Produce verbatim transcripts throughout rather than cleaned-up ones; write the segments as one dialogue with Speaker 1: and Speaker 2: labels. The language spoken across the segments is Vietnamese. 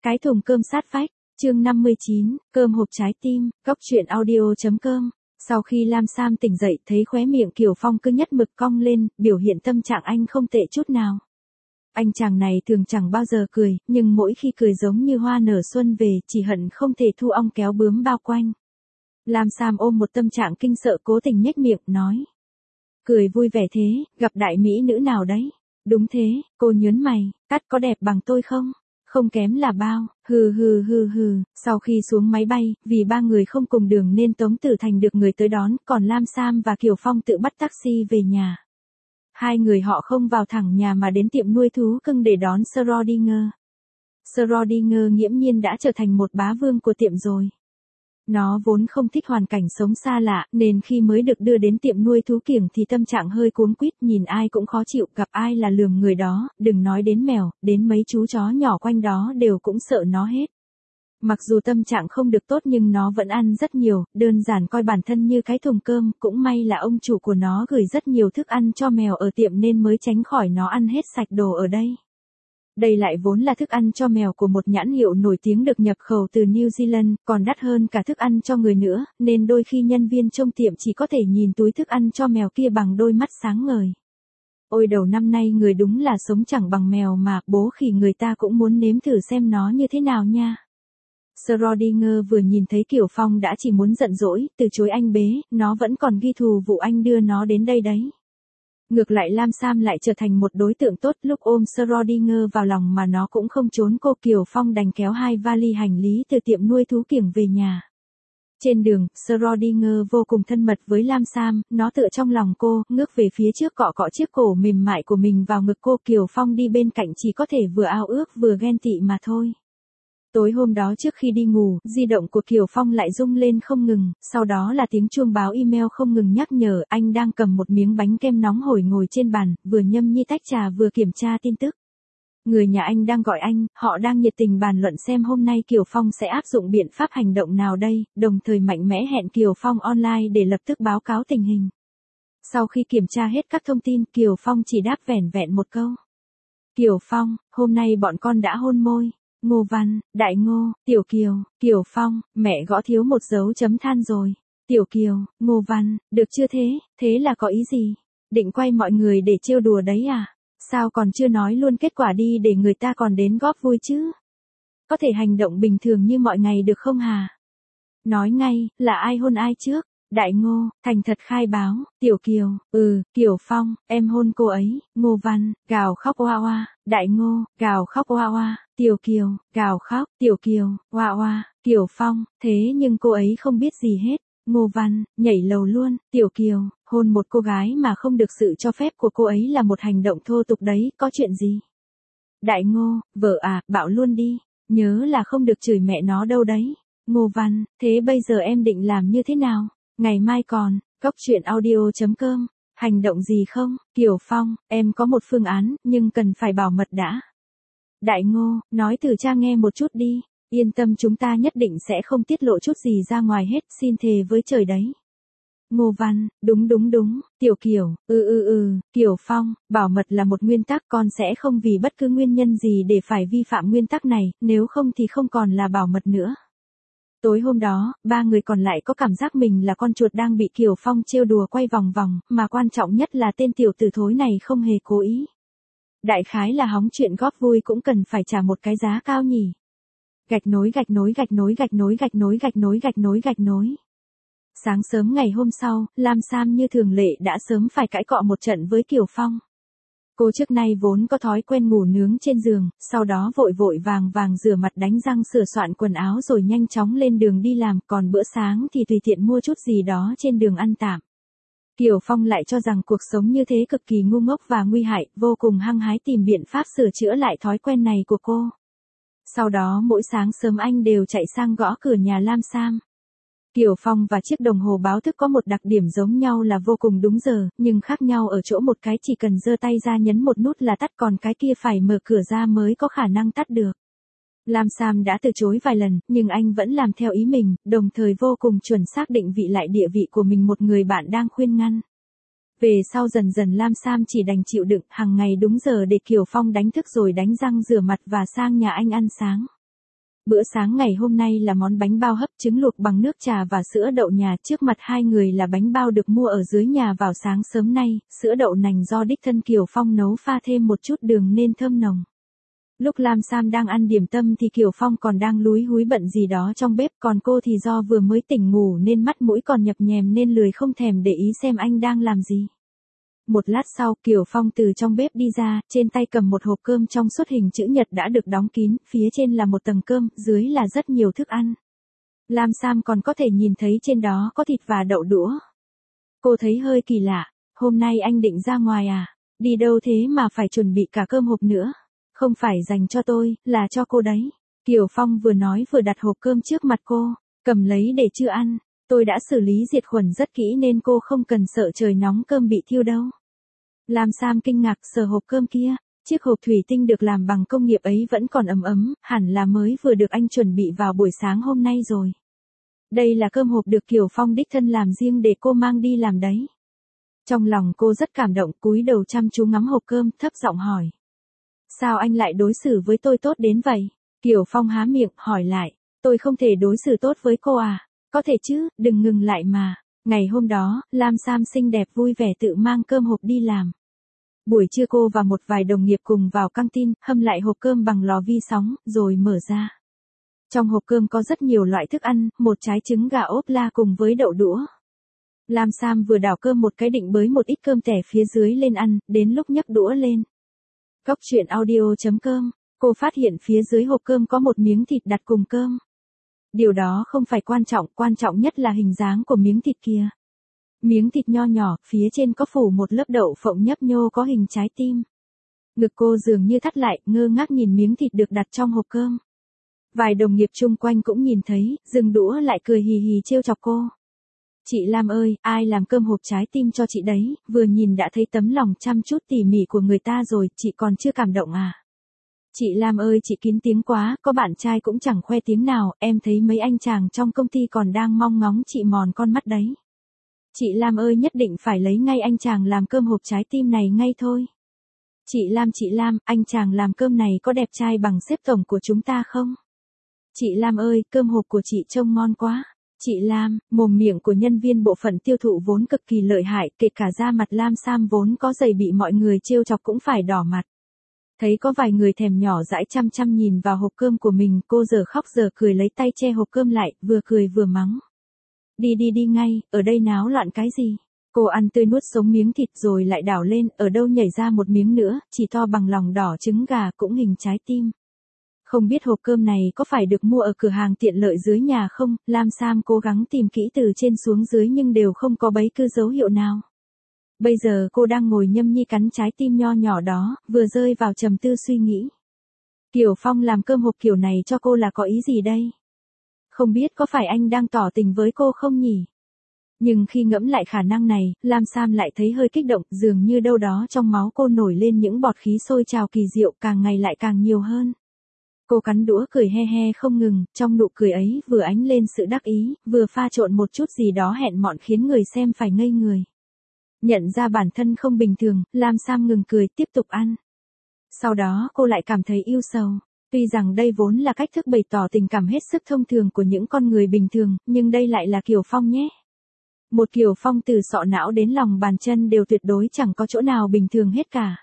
Speaker 1: Cái thùng cơm sát vách, chương năm mươi chín, cơm hộp trái tim, góc truyện audio.com. Sau khi Lam Sam tỉnh dậy thấy khóe miệng Kiều Phong cứ nhất mực cong lên, biểu hiện tâm trạng anh không tệ chút nào. Anh chàng này thường chẳng bao giờ cười, nhưng mỗi khi cười giống như hoa nở xuân về, chỉ hận không thể thu ong kéo bướm bao quanh. Lam Sam ôm một tâm trạng kinh sợ cố tình nhếch miệng, nói. Cười vui vẻ thế, gặp đại mỹ nữ nào đấy? Đúng thế, cô nhớn mày, cắt có đẹp bằng tôi không? Không kém là bao, hừ hừ hừ hừ. Sau khi xuống máy bay, vì ba người không cùng đường nên Tống Tử Thành được người tới đón, còn Lam Sam và Kiều Phong tự bắt taxi về nhà. Hai người họ không vào thẳng nhà mà đến tiệm nuôi thú cưng để đón Schrödinger. Schrödinger nghiễm nhiên đã trở thành một bá vương của tiệm rồi. Nó vốn không thích hoàn cảnh sống xa lạ, nên khi mới được đưa đến tiệm nuôi thú kiểng thì tâm trạng hơi cuống quýt, nhìn ai cũng khó chịu, gặp ai là lườm người đó, đừng nói đến mèo, đến mấy chú chó nhỏ quanh đó đều cũng sợ nó hết. Mặc dù tâm trạng không được tốt nhưng nó vẫn ăn rất nhiều, đơn giản coi bản thân như cái thùng cơm, cũng may là ông chủ của nó gửi rất nhiều thức ăn cho mèo ở tiệm nên mới tránh khỏi nó ăn hết sạch đồ ở đây. Đây lại vốn là thức ăn cho mèo của một nhãn hiệu nổi tiếng được nhập khẩu từ New Zealand, còn đắt hơn cả thức ăn cho người nữa, nên đôi khi nhân viên trong tiệm chỉ có thể nhìn túi thức ăn cho mèo kia bằng đôi mắt sáng ngời. Ôi đầu năm nay người đúng là sống chẳng bằng mèo mà, bố khỉ người ta cũng muốn nếm thử xem nó như thế nào nha. Schrödinger vừa nhìn thấy Kiều Phong đã chỉ muốn giận dỗi, từ chối anh bế, nó vẫn còn ghi thù vụ anh đưa nó đến đây đấy. Ngược lại Lam Sam lại trở thành một đối tượng tốt, lúc ôm Schrödinger vào lòng mà nó cũng không trốn cô. Kiều Phong đành kéo hai vali hành lý từ tiệm nuôi thú kiểng về nhà. Trên đường, Schrödinger vô cùng thân mật với Lam Sam, nó tựa trong lòng cô, ngước về phía trước cọ cọ chiếc cổ mềm mại của mình vào ngực cô. Kiều Phong đi bên cạnh chỉ có thể vừa ao ước vừa ghen tị mà thôi. Tối hôm đó trước khi đi ngủ, di động của Kiều Phong lại rung lên không ngừng, sau đó là tiếng chuông báo email không ngừng nhắc nhở. Anh đang cầm một miếng bánh kem nóng hổi ngồi trên bàn, vừa nhâm nhi tách trà vừa kiểm tra tin tức. Người nhà anh đang gọi anh, họ đang nhiệt tình bàn luận xem hôm nay Kiều Phong sẽ áp dụng biện pháp hành động nào đây, đồng thời mạnh mẽ hẹn Kiều Phong online để lập tức báo cáo tình hình. Sau khi kiểm tra hết các thông tin, Kiều Phong chỉ đáp vẻn vẹn một câu. Kiều Phong, hôm nay bọn con đã hôn môi. Ngô Văn, Đại Ngô, Tiểu Kiều, Kiều Phong, mẹ gõ thiếu một dấu chấm than rồi. Tiểu Kiều, Ngô Văn, được chưa thế, thế là có ý gì? Định quay mọi người để trêu đùa đấy à? Sao còn chưa nói luôn kết quả đi để người ta còn đến góp vui chứ? Có thể hành động bình thường như mọi ngày được không hả? Nói ngay, là ai hôn ai trước? Đại Ngô, thành thật khai báo. Tiểu Kiều, ừ, Kiều Phong, em hôn cô ấy. Ngô Văn, gào khóc oa oa. Đại Ngô, gào khóc oa oa. Tiểu Kiều, gào khóc. Tiểu Kiều, oa oa. Kiều Phong, thế nhưng cô ấy không biết gì hết. Ngô Văn, nhảy lầu luôn. Tiểu Kiều, hôn một cô gái mà không được sự cho phép của cô ấy là một hành động thô tục đấy, có chuyện gì? Đại Ngô, vợ à, bảo luôn đi. Nhớ là không được chửi mẹ nó đâu đấy. Ngô Văn, thế bây giờ em định làm như thế nào? Ngày mai còn, góc truyện audio.com, hành động gì không? Kiều Phong, em có một phương án, nhưng cần phải bảo mật đã. Đại Ngô, nói từ cha nghe một chút đi, yên tâm chúng ta nhất định sẽ không tiết lộ chút gì ra ngoài hết, xin thề với trời đấy. Ngô Văn, đúng đúng đúng. Tiểu Kiều, ừ ừ ừ. Kiều Phong, bảo mật là một nguyên tắc, con sẽ không vì bất cứ nguyên nhân gì để phải vi phạm nguyên tắc này, nếu không thì không còn là bảo mật nữa. Tối hôm đó, ba người còn lại có cảm giác mình là con chuột đang bị Kiều Phong trêu đùa quay vòng vòng, mà quan trọng nhất là tên tiểu tử thối này không hề cố ý. Đại khái là hóng chuyện góp vui cũng cần phải trả một cái giá cao nhỉ. Gạch nối gạch nối gạch nối gạch nối gạch nối gạch nối gạch nối gạch nối. Sáng sớm ngày hôm sau, Lam Sam như thường lệ đã sớm phải cãi cọ một trận với Kiều Phong. Cô trước nay vốn có thói quen ngủ nướng trên giường, sau đó vội vội vàng vàng rửa mặt đánh răng sửa soạn quần áo rồi nhanh chóng lên đường đi làm, còn bữa sáng thì tùy tiện mua chút gì đó trên đường ăn tạm. Kiều Phong lại cho rằng cuộc sống như thế cực kỳ ngu ngốc và nguy hại, vô cùng hăng hái tìm biện pháp sửa chữa lại thói quen này của cô. Sau đó mỗi sáng sớm anh đều chạy sang gõ cửa nhà Lam Sam. Kiều Phong và chiếc đồng hồ báo thức có một đặc điểm giống nhau là vô cùng đúng giờ, nhưng khác nhau ở chỗ một cái chỉ cần giơ tay ra nhấn một nút là tắt, còn cái kia phải mở cửa ra mới có khả năng tắt được. Lam Sam đã từ chối vài lần, nhưng anh vẫn làm theo ý mình, đồng thời vô cùng chuẩn xác định vị lại địa vị của mình một người bạn đang khuyên ngăn. Về sau dần dần Lam Sam chỉ đành chịu đựng, hàng ngày đúng giờ để Kiều Phong đánh thức rồi đánh răng rửa mặt và sang nhà anh ăn sáng. Bữa sáng ngày hôm nay là món bánh bao hấp trứng luộc bằng nước trà và sữa đậu nhà, trước mặt hai người là bánh bao được mua ở dưới nhà vào sáng sớm nay, sữa đậu nành do đích thân Kiều Phong nấu pha thêm một chút đường nên thơm nồng. Lúc Lam Sam đang ăn điểm tâm thì Kiều Phong còn đang lúi húi bận gì đó trong bếp, còn cô thì do vừa mới tỉnh ngủ nên mắt mũi còn nhập nhèm nên lười không thèm để ý xem anh đang làm gì. Một lát sau, Kiều Phong từ trong bếp đi ra, trên tay cầm một hộp cơm trong suốt hình chữ nhật đã được đóng kín, phía trên là một tầng cơm, dưới là rất nhiều thức ăn. Lam Sam còn có thể nhìn thấy trên đó có thịt và đậu đũa. Cô thấy hơi kỳ lạ, hôm nay anh định ra ngoài à? Đi đâu thế mà phải chuẩn bị cả cơm hộp nữa? Không phải dành cho tôi, là cho cô đấy. Kiều Phong vừa nói vừa đặt hộp cơm trước mặt cô, cầm lấy để chưa ăn. Tôi đã xử lý diệt khuẩn rất kỹ nên cô không cần sợ trời nóng cơm bị thiêu đâu. Lam Sam kinh ngạc sờ hộp cơm kia, chiếc hộp thủy tinh được làm bằng công nghiệp ấy vẫn còn ấm ấm, hẳn là mới vừa được anh chuẩn bị vào buổi sáng hôm nay rồi. Đây là cơm hộp được Kiều Phong đích thân làm riêng để cô mang đi làm đấy. Trong lòng cô rất cảm động, cúi đầu chăm chú ngắm hộp cơm, thấp giọng hỏi. Sao anh lại đối xử với tôi tốt đến vậy? Kiều Phong há miệng, hỏi lại, tôi không thể đối xử tốt với cô à? Có thể chứ, đừng ngừng lại mà. Ngày hôm đó, Lam Sam xinh đẹp vui vẻ tự mang cơm hộp đi làm. Buổi trưa cô và một vài đồng nghiệp cùng vào căng tin, hâm lại hộp cơm bằng lò vi sóng, rồi mở ra. Trong hộp cơm có rất nhiều loại thức ăn, một trái trứng gà ốp la cùng với đậu đũa. Lam Sam vừa đảo cơm một cái định bới một ít cơm tẻ phía dưới lên ăn, đến lúc nhấc đũa lên. Góc truyện audio chấm com, cô phát hiện phía dưới hộp cơm có một miếng thịt đặt cùng cơm. Điều đó không phải quan trọng, quan trọng nhất là hình dáng của miếng thịt kia. Miếng thịt nho nhỏ, phía trên có phủ một lớp đậu phộng nhấp nhô có hình trái tim. Ngực cô dường như thắt lại, ngơ ngác nhìn miếng thịt được đặt trong hộp cơm. Vài đồng nghiệp chung quanh cũng nhìn thấy, dừng đũa lại cười hì hì trêu chọc cô. Chị Lam ơi, ai làm cơm hộp trái tim cho chị đấy, vừa nhìn đã thấy tấm lòng chăm chút tỉ mỉ của người ta rồi, chị còn chưa cảm động à? Chị Lam ơi, chị kín tiếng quá, có bạn trai cũng chẳng khoe tiếng nào, em thấy mấy anh chàng trong công ty còn đang mong ngóng chị mòn con mắt đấy. Chị Lam ơi, nhất định phải lấy ngay anh chàng làm cơm hộp trái tim này ngay thôi. Chị Lam, chị Lam, anh chàng làm cơm này có đẹp trai bằng sếp tổng của chúng ta không? Chị Lam ơi, cơm hộp của chị trông ngon quá. Chị Lam, mồm miệng của nhân viên bộ phận tiêu thụ vốn cực kỳ lợi hại, kể cả da mặt Lam Sam vốn có dày bị mọi người trêu chọc cũng phải đỏ mặt. Thấy có vài người thèm nhỏ dãi chăm chăm nhìn vào hộp cơm của mình, cô giờ khóc giờ cười lấy tay che hộp cơm lại, vừa cười vừa mắng. Đi đi đi ngay, ở đây náo loạn cái gì? Cô ăn tươi nuốt sống miếng thịt rồi lại đảo lên, ở đâu nhảy ra một miếng nữa, chỉ to bằng lòng đỏ trứng gà cũng hình trái tim. Không biết hộp cơm này có phải được mua ở cửa hàng tiện lợi dưới nhà không? Lam Sam cố gắng tìm kỹ từ trên xuống dưới nhưng đều không có bấy cứ dấu hiệu nào. Bây giờ cô đang ngồi nhâm nhi cắn trái tim nho nhỏ đó, vừa rơi vào trầm tư suy nghĩ. Kiều Phong làm cơm hộp kiểu này cho cô là có ý gì đây? Không biết có phải anh đang tỏ tình với cô không nhỉ? Nhưng khi ngẫm lại khả năng này, Lam Sam lại thấy hơi kích động, dường như đâu đó trong máu cô nổi lên những bọt khí sôi trào kỳ diệu, càng ngày lại càng nhiều hơn. Cô cắn đũa cười he he không ngừng, trong nụ cười ấy vừa ánh lên sự đắc ý, vừa pha trộn một chút gì đó hẹn mọn khiến người xem phải ngây người. Nhận ra bản thân không bình thường, Lam Sam ngừng cười tiếp tục ăn. Sau đó cô lại cảm thấy yêu sầu. Tuy rằng đây vốn là cách thức bày tỏ tình cảm hết sức thông thường của những con người bình thường, nhưng đây lại là Kiều Phong nhé. Một Kiều Phong từ sọ não đến lòng bàn chân đều tuyệt đối chẳng có chỗ nào bình thường hết cả.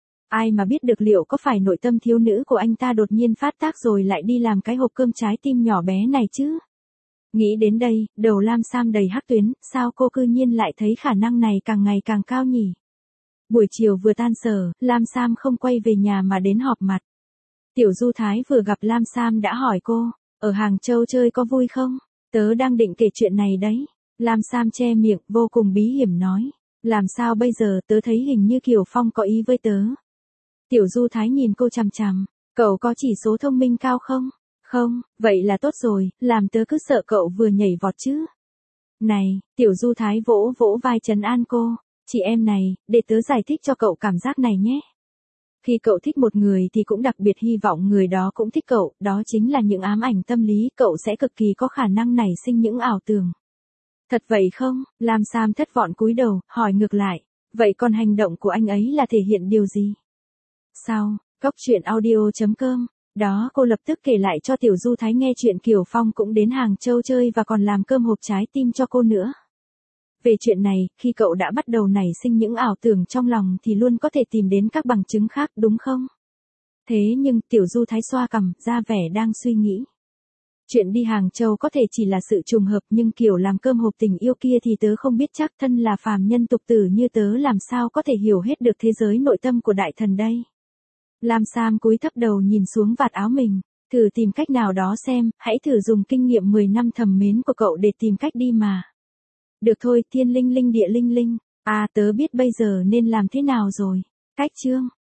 Speaker 1: Ai mà biết được liệu có phải nội tâm thiếu nữ của anh ta đột nhiên phát tác rồi lại đi làm cái hộp cơm trái tim nhỏ bé này chứ? Nghĩ đến đây, đầu Lam Sam đầy hắc tuyến, sao cô cư nhiên lại thấy khả năng này càng ngày càng cao nhỉ? Buổi chiều vừa tan sở, Lam Sam không quay về nhà mà đến họp mặt. Tiểu Du Thái vừa gặp Lam Sam đã hỏi cô, ở Hàng Châu chơi có vui không? Tớ đang định kể chuyện này đấy. Lam Sam che miệng, vô cùng bí hiểm nói. Làm sao bây giờ, tớ thấy hình như Kiều Phong có ý với tớ. Tiểu Du Thái nhìn cô chằm chằm, cậu có chỉ số thông minh cao không? Không, vậy là tốt rồi, làm tớ cứ sợ cậu vừa nhảy vọt chứ. Này, Tiểu Du Thái vỗ vỗ vai trấn an cô, chị em này, để tớ giải thích cho cậu cảm giác này nhé. Khi cậu thích một người thì cũng đặc biệt hy vọng người đó cũng thích cậu, đó chính là những ám ảnh tâm lý, cậu sẽ cực kỳ có khả năng nảy sinh những ảo tưởng. Thật vậy không? Lam Sam thất vọng cúi đầu, hỏi ngược lại, vậy còn hành động của anh ấy là thể hiện điều gì? Sau, góc truyện audio chấm com Đó cô lập tức kể lại cho Tiểu Du Thái nghe chuyện Kiều Phong cũng đến Hàng Châu chơi và còn làm cơm hộp trái tim cho cô nữa. Về chuyện này, khi cậu đã bắt đầu nảy sinh những ảo tưởng trong lòng thì luôn có thể tìm đến các bằng chứng khác đúng không? Thế nhưng Tiểu Du Thái xoa cằm, ra vẻ đang suy nghĩ. Chuyện đi Hàng Châu có thể chỉ là sự trùng hợp nhưng kiểu làm cơm hộp tình yêu kia thì tớ không biết chắc, thân là phàm nhân tục tử như tớ làm sao có thể hiểu hết được thế giới nội tâm của đại thần đây. Lam Sam cúi thấp đầu nhìn xuống vạt áo mình, thử tìm cách nào đó xem, hãy thử dùng kinh nghiệm mười năm thầm mến của cậu để tìm cách đi mà. Được thôi, thiên linh linh địa linh linh, à tớ biết bây giờ nên làm thế nào rồi. Cách chương